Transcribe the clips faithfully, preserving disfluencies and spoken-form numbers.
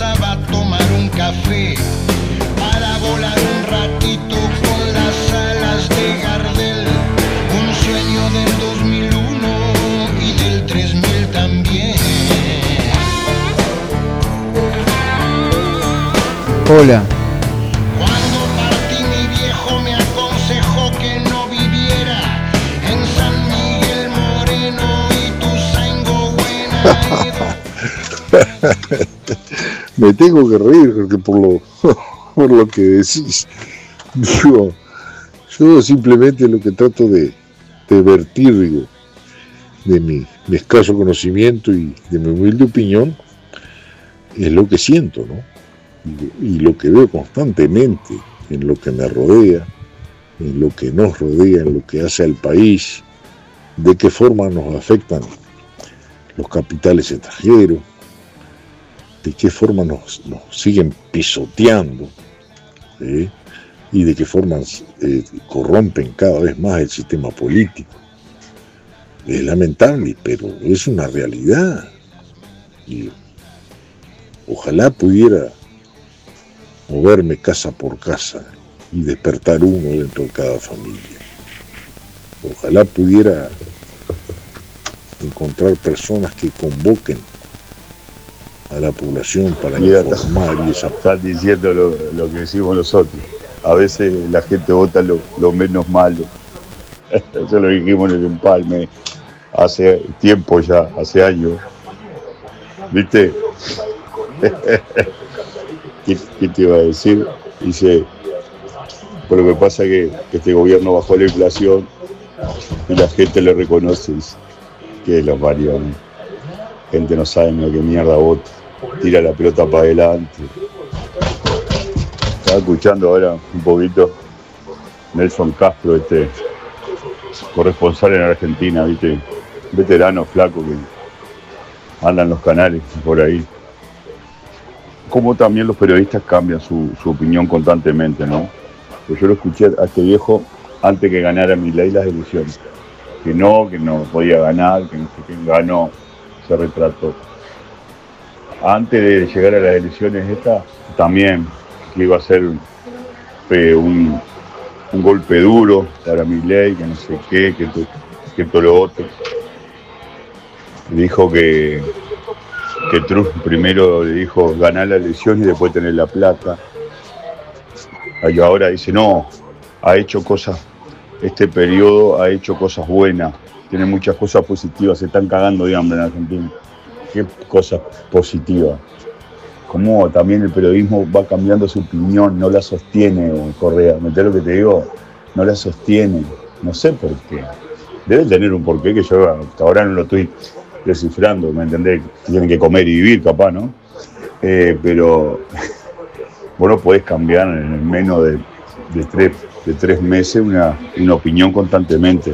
pasaba a tomar un café para volar un ratito con las alas de Gardel. Un sueño del dos mil uno y del tres mil también. Hola. Cuando partí mi viejo me aconsejó que no viviera en San Miguel Moreno y Tuzaingo Buena. Me tengo que reír porque por lo, por lo que decís, yo, yo simplemente lo que trato de, de vertir, digo, de mi, mi escaso conocimiento y de mi humilde opinión, es lo que siento, ¿no? Y, y lo que veo constantemente en lo que me rodea, en lo que nos rodea, en lo que hace al país, de qué forma nos afectan los capitales extranjeros, de qué forma nos, nos siguen pisoteando, ¿eh? Y de qué forma eh, corrompen cada vez más el sistema político. Es lamentable, pero es una realidad. Y ojalá pudiera moverme casa por casa y despertar uno dentro de cada familia. Ojalá pudiera encontrar personas que convoquen a la población para Mira, informar y esa... Están diciendo lo, lo que decimos nosotros. A veces la gente vota lo, lo menos malo. Eso lo dijimos en el empalme hace tiempo ya, hace años. ¿Viste? ¿Qué, ¿Qué te iba a decir? Dice, pero lo que pasa es que, que este gobierno bajó la inflación y la gente le reconoce que los varios, ¿no? Gente no sabe ni a qué mierda vota, tira la pelota para adelante. Estaba escuchando ahora un poquito Nelson Castro, este corresponsal en Argentina, ¿viste? Veterano flaco que anda en los canales por ahí. Como también los periodistas cambian su, su opinión constantemente, ¿no? Pues yo lo escuché a este viejo antes que ganara Milei las elecciones. Que no, que no podía ganar, que no sé quién ganó, se retrató. Antes de llegar a las elecciones estas, también que iba a ser eh, un, un golpe duro para Milei, que no sé qué, que, to, que todo lo otro. Dijo que que Trump primero le dijo ganar la elección y después tener la plata. Y ahora dice, no, ha hecho cosas, este periodo ha hecho cosas buenas, tiene muchas cosas positivas, se están cagando de hambre en Argentina. ¿Qué cosas positivas? Como también el periodismo va cambiando su opinión, no la sostiene, Correa, ¿me entendés lo que te digo? No la sostiene, no sé por qué. Debe tener un porqué que yo hasta ahora no lo estoy descifrando, ¿me entendés? Tienen que comer y vivir, capaz, ¿no? Eh, pero vos no podés cambiar en menos de, de, tres, de tres meses una, una opinión constantemente.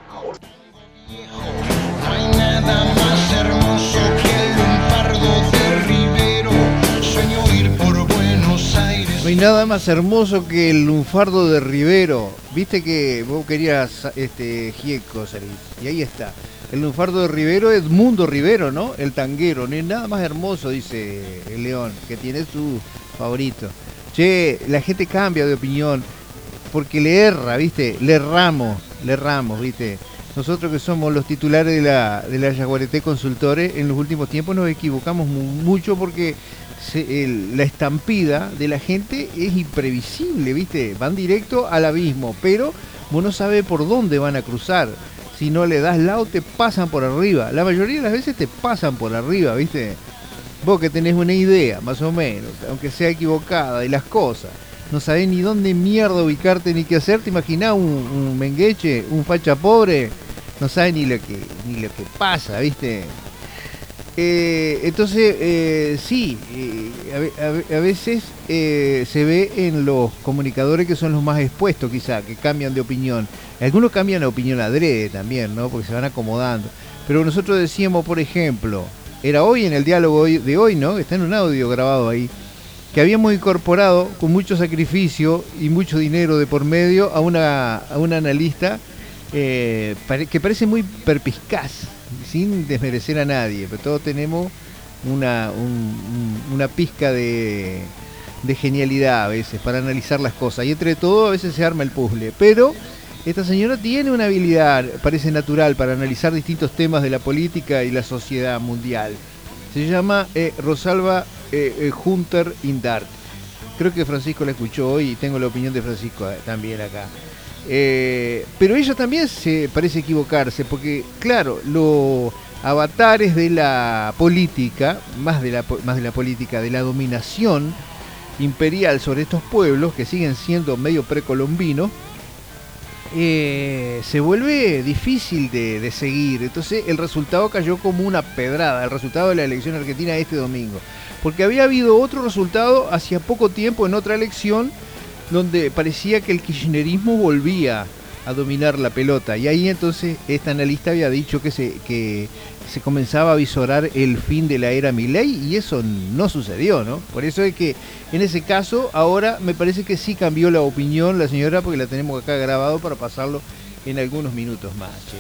No hay nada más hermoso que el lunfardo de Rivero. Sueño ir por Buenos Aires. No hay nada más hermoso que el lunfardo de Rivero. Viste que vos querías este Gieco salir. Y ahí está. El lunfardo de Rivero, Edmundo Rivero, ¿no? El tanguero. No hay nada más hermoso, dice el León, que tiene su favorito. Che, la gente cambia de opinión porque le erra, ¿viste? Le erramos, le erramos, ¿viste? Nosotros que somos los titulares de la, de la Yaguareté Consultores, en los últimos tiempos nos equivocamos mucho porque se, el, la estampida de la gente es imprevisible, ¿viste? Van directo al abismo, pero vos no sabés por dónde van a cruzar. Si no le das lado, te pasan por arriba. La mayoría de las veces te pasan por arriba, ¿viste? Vos que tenés una idea, más o menos, aunque sea equivocada, de las cosas. No sabés ni dónde mierda ubicarte ni qué hacer. ¿Te imaginás un, un mengueche, un facha pobre? No sabés ni lo que, ni lo que pasa, ¿viste? Eh, entonces, eh, sí, eh, a, a, a veces eh, se ve en los comunicadores que son los más expuestos, quizá, que cambian de opinión. Algunos cambian de opinión adrede también, ¿no? Porque se van acomodando. Pero nosotros decíamos, por ejemplo, era hoy en el diálogo de hoy, ¿no? Está en un audio grabado ahí, que habíamos incorporado con mucho sacrificio y mucho dinero de por medio a una, a una analista eh, que parece muy perspicaz, sin desmerecer a nadie, pero todos tenemos una, un, una pizca de, de genialidad a veces para analizar las cosas. Y entre todo a veces se arma el puzzle. Pero esta señora tiene una habilidad, parece natural, para analizar distintos temas de la política y la sociedad mundial. Se llama eh, Rosalba eh, eh, Hunter Indart. Creo que Francisco la escuchó hoy y tengo la opinión de Francisco eh, también acá. Eh, pero ella también se parece equivocarse, porque claro, los avatares de la política, más de la, más de la política, de la dominación imperial sobre estos pueblos que siguen siendo medio precolombinos, eh, se vuelve difícil de, de seguir. Entonces el resultado cayó como una pedrada, el resultado de la elección argentina este domingo, porque había habido otro resultado hacía poco tiempo en otra elección donde parecía que el kirchnerismo volvía a dominar la pelota, y ahí entonces esta analista había dicho que se, que se comenzaba a visorar el fin de la era Milei, y eso no sucedió, ¿no? Por eso es que en ese caso ahora me parece que sí cambió la opinión la señora, porque la tenemos acá grabado para pasarlo en algunos minutos más, che.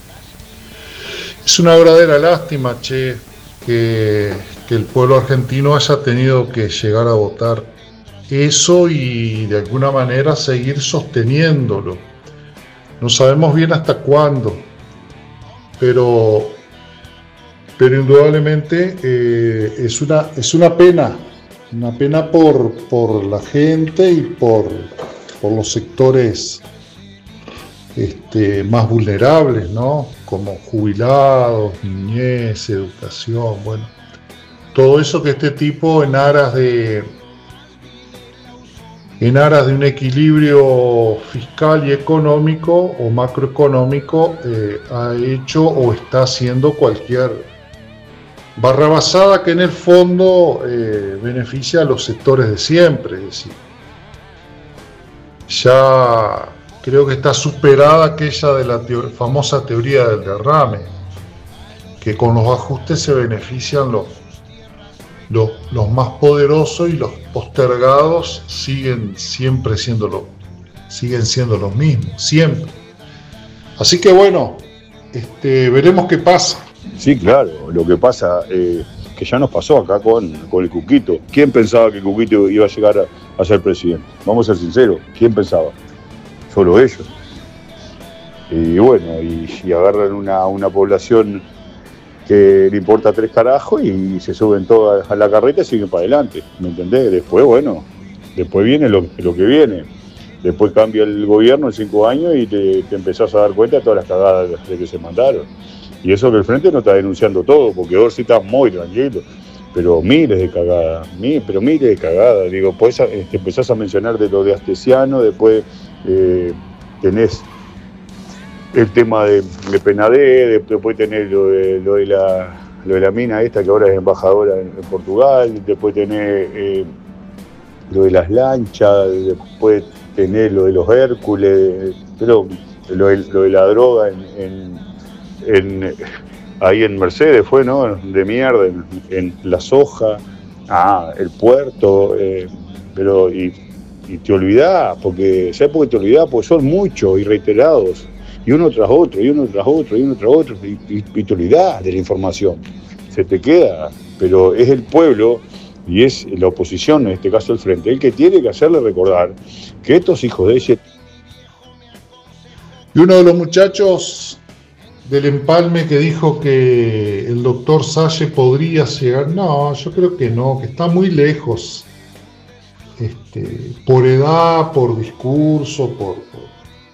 Es una verdadera lástima, che, que, que el pueblo argentino haya tenido que llegar a votar eso y de alguna manera seguir sosteniéndolo. No sabemos bien hasta cuándo, pero, pero indudablemente eh, es una, es una pena, una pena por, por la gente y por, por los sectores este, más vulnerables, ¿no? Como jubilados, niñez, educación, bueno, todo eso que este tipo en aras de en aras de un equilibrio fiscal y económico o macroeconómico eh, ha hecho o está haciendo cualquier barrabasada que en el fondo eh, beneficia a los sectores de siempre. Es decir, ya creo que está superada aquella de la teo- famosa teoría del derrame, que con los ajustes se benefician los Los, los más poderosos y los postergados siguen siempre siendo lo, siguen siendo los mismos, siempre. Así que bueno, este, veremos qué pasa. Sí, claro, lo que pasa, eh, que ya nos pasó acá con, con el Cuquito. ¿Quién pensaba que el Cuquito iba a llegar a, a ser presidente? Vamos a ser sinceros, ¿quién pensaba? Solo ellos. Y bueno, y, y agarran una, una población que le importa tres carajos y se suben todas a la carreta y siguen para adelante, ¿me entendés? Después, bueno, después viene lo, lo que viene. Después cambia el gobierno en cinco años y te, te empezás a dar cuenta de todas las cagadas de que se mandaron. Y eso que el Frente no está denunciando todo, porque Orsi está muy tranquilo, pero miles de cagadas, mil, pero miles de cagadas. Digo, pues te empezás a mencionar de lo de Astesiano, después eh, tenés el tema de, de Penadé, después tenés lo de, lo, de la, lo de la mina esta que ahora es embajadora en, en Portugal, después tenés eh, lo de las lanchas, después tenés lo de los Hércules, pero lo de, lo de la droga en, en, en, ahí en Mercedes fue, ¿no? De mierda, en, en la soja, ah, el puerto, eh, pero y, y te olvidás, porque, ¿sabes por qué te olvidás? Porque son muchos y reiterados. Y uno tras otro, y uno tras otro, y uno tras otro, y, y, y te olvidás de la información, se te queda, pero es el pueblo y es la oposición, en este caso el Frente, el que tiene que hacerle recordar que estos hijos de ese... Y uno de los muchachos del empalme que dijo que el doctor Salle podría llegar, no, yo creo que no, que está muy lejos, este, por edad, por discurso, por... por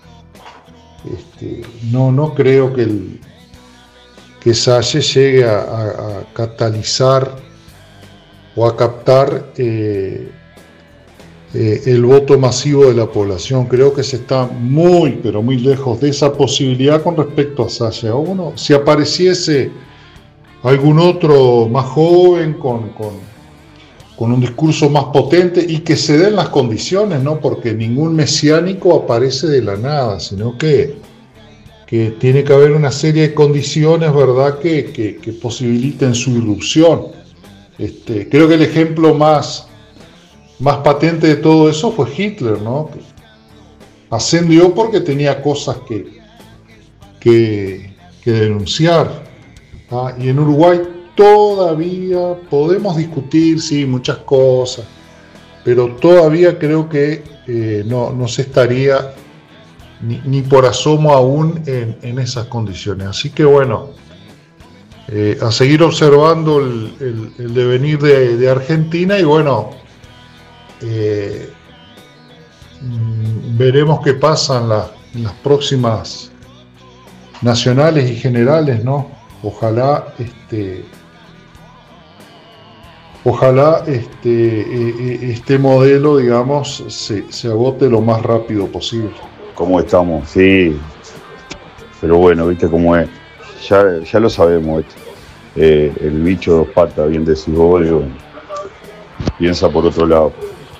Este, no, no creo que, el, que Salle llegue a, a, a catalizar o a captar eh, eh, el voto masivo de la población. Creo que se está muy, pero muy lejos de esa posibilidad con respecto a Salle. O bueno, si apareciese algún otro más joven, con, con, con un discurso más potente y que se den las condiciones, ¿no? Porque ningún mesiánico aparece de la nada, sino que, que tiene que haber una serie de condiciones, ¿verdad?, que, que, que posibiliten su irrupción. Este, creo que el ejemplo más, más patente de todo eso fue Hitler, ¿no? Que ascendió porque tenía cosas que, que, que denunciar. ¿Ah? Y en Uruguay todavía podemos discutir, sí, muchas cosas, pero todavía creo que eh, no, no se estaría ni, ni por asomo aún en, en esas condiciones. Así que bueno, eh, a seguir observando el, el, el devenir de, de Argentina y bueno, eh, veremos qué pasa en, la, en las próximas nacionales y generales, ¿no? Ojalá este ojalá este este modelo, digamos, se, se agote lo más rápido posible. ¿Cómo estamos? Sí, pero bueno, viste cómo es, ya, ya lo sabemos esto. Eh, el bicho de dos patas, bien decís vos, digo, piensa por otro lado.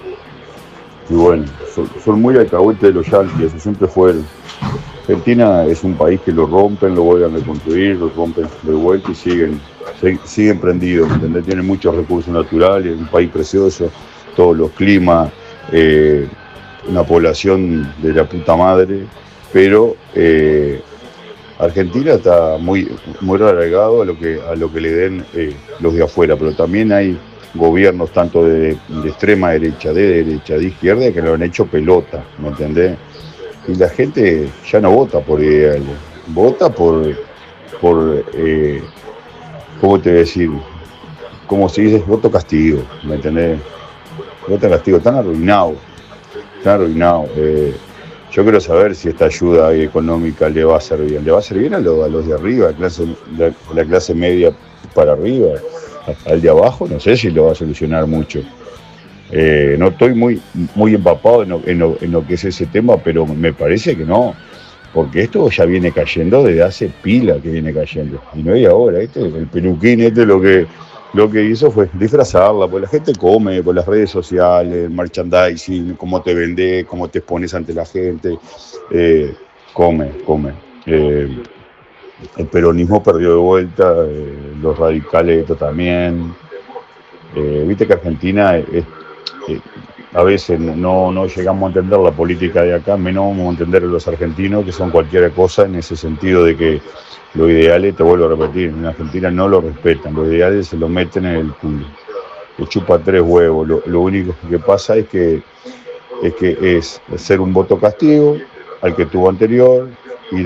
Y bueno, son, son muy alcahuetes de los yanquis, eso siempre fueron. Argentina es un país que lo rompen, lo vuelven a reconstruir, lo rompen de vuelta y siguen, siguen prendidos, ¿entendés? Tienen muchos recursos naturales, un país precioso, todos los climas, eh, una población de la puta madre, pero eh, Argentina está muy, muy relegado a lo que, a lo que le den eh, los de afuera, pero también hay gobiernos tanto de, de extrema derecha, de derecha, de izquierda, que lo han hecho pelota, ¿me entendés? Y la gente ya no vota por ideales, vota por, por eh, ¿cómo te voy a decir? Como si dices, voto castigo, ¿me entendés? Voto castigo, están arruinados, están arruinados. Eh, yo quiero saber si esta ayuda económica le va a servir. ¿Le va a servir a, lo, a los de arriba, a la clase, la, la clase media para arriba? Al de abajo no sé si lo va a solucionar mucho. Eh, no estoy muy, muy empapado en lo, en, lo, en lo que es ese tema, pero me parece que no, porque esto ya viene cayendo desde hace pila que viene cayendo, y no es ahora. Este, el peluquín este lo que, lo que hizo fue disfrazarla, porque la gente come por las redes sociales, el merchandising, cómo te vendés, cómo te expones ante la gente, eh, come, come. Eh, el peronismo perdió de vuelta, eh, los radicales esto también. Eh, viste que Argentina es, Eh, a veces no, no llegamos a entender la política de acá, menos vamos a entender a los argentinos, que son cualquier cosa en ese sentido de que los ideales, te vuelvo a repetir, en Argentina no lo respetan, los ideales se lo meten en el culo, le chupa tres huevos. Lo, lo único que pasa es que, es que es hacer un voto castigo al que tuvo anterior,